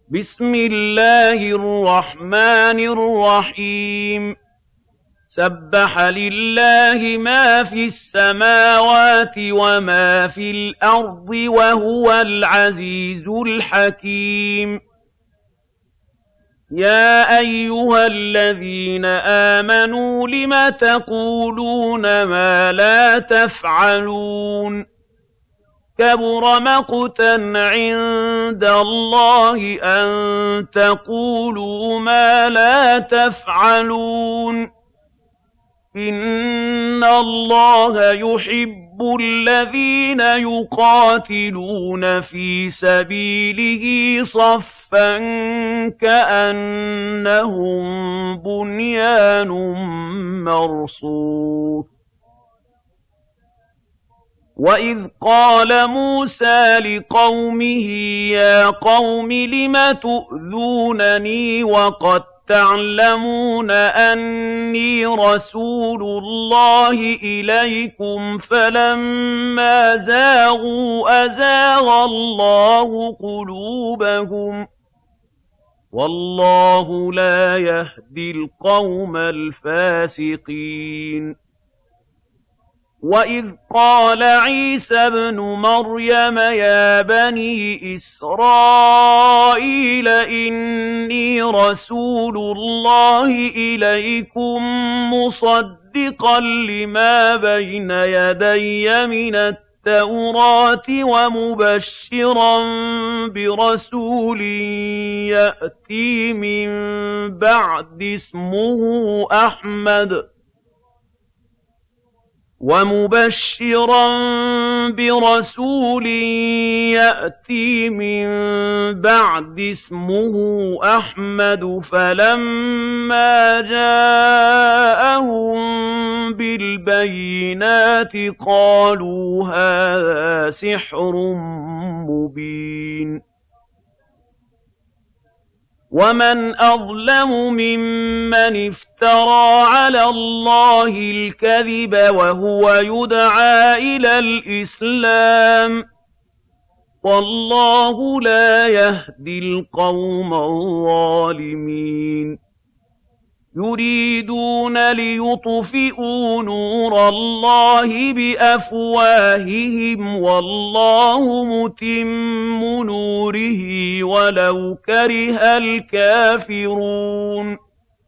بسم الله الرحمن الرحيم سبح لله ما في السماوات وما في الأرض وهو العزيز الحكيم يا أيها الذين آمنوا لم تقولون ما لا تفعلون كبر مقتا عند الله أن تقولوا ما لا تفعلون إن الله يحب الذين يقاتلون في سبيله صفا كأنهم بنيان مرصوص وَإِذْ قَالَ مُوسَىٰ لِقَوْمِهِ يَا قَوْمِ لِمَ تُؤْذُونَنِي وَقَد تَّعْلَمُونَ أَنِّي رَسُولُ اللَّهِ إِلَيْكُمْ فَلَمَّا زَاغُوا أَزَاغَ اللَّهُ قُلُوبَهُمْ وَاللَّهُ لَا يَهْدِي الْقَوْمَ الْفَاسِقِينَ وَإِذْ قَالَ عِيسَى ابْنُ مَرْيَمَ يَا بَنِي إِسْرَائِيلَ إِنِّي رَسُولُ اللَّهِ إِلَيْكُم مُّصَدِّقًا لِّمَا بَيْنَ يَدَيَّ مِنَ التَّوْرَاةِ وَمُبَشِّرًا بِرَسُولٍ يَأْتِي مِن بَعْدِ اسمه أحمد فلما جاءهم بالبينات قالوا هذا سحر مبين ومن أظلم ممن افترى على الله الكذب وهو يدعى إلى الإسلام والله لا يهدي القوم الظالمين يريدون ليطفئوا نور الله بأفواههم والله متم نوره ولو كره الكافرون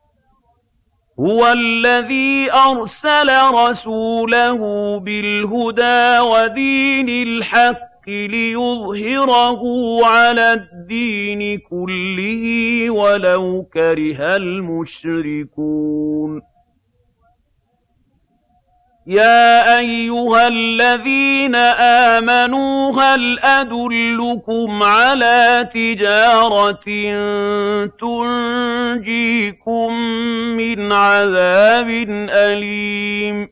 هو الذي أرسل رسوله بالهدى ودين الحق ليظهره على الدين كله ولو كره المشركون يا أيها الذين آمنوا هل أدلكم على تجارة تنجيكم من عذاب أليم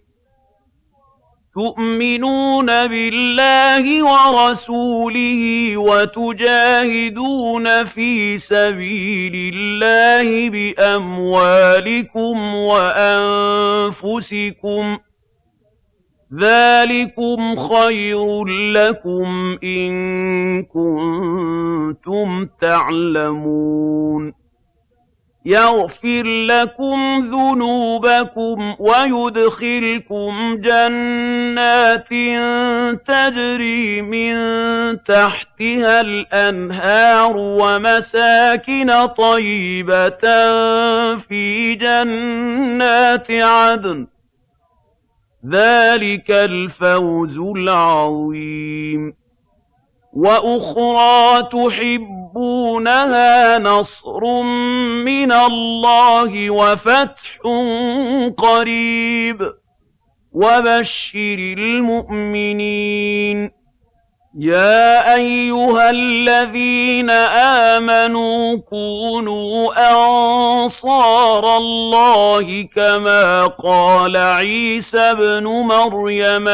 تؤمنون بالله ورسوله وتجاهدون في سبيل الله بأموالكم وأنفسكم ذلكم خير لكم إن كنتم تعلمون يغفر لكم ذنوبكم ويدخلكم جنات تجري من تحتها الأنهار ومساكن طيبة في جنات عدن ذلك الفوز العظيم وأخرى تحبونها نصر من الله وفتح قريب وبشر المؤمنين يا أيها الذين آمنوا كونوا أنصار الله كما قال عيسى ابن مريم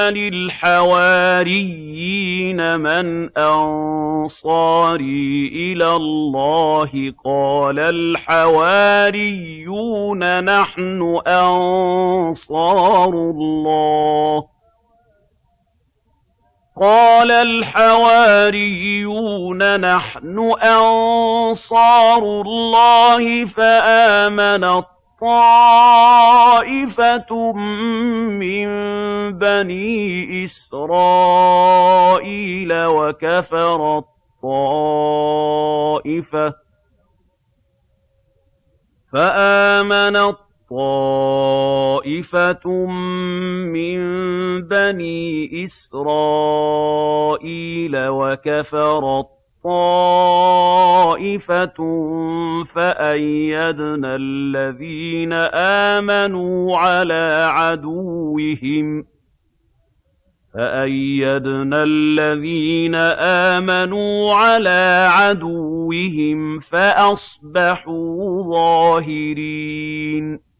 للحواريين من أنصاري إلى الله قال الحواريون نحن أنصار الله قال الحواريون نحن أنصار الله فآمنت طائفة من بني إسرائيل وكفرت طائفة فآمنت طائفة من بني إسرائيل وكفرت طائفة فأيدنا الذين آمنوا على عدوهم فأصبحوا ظاهرين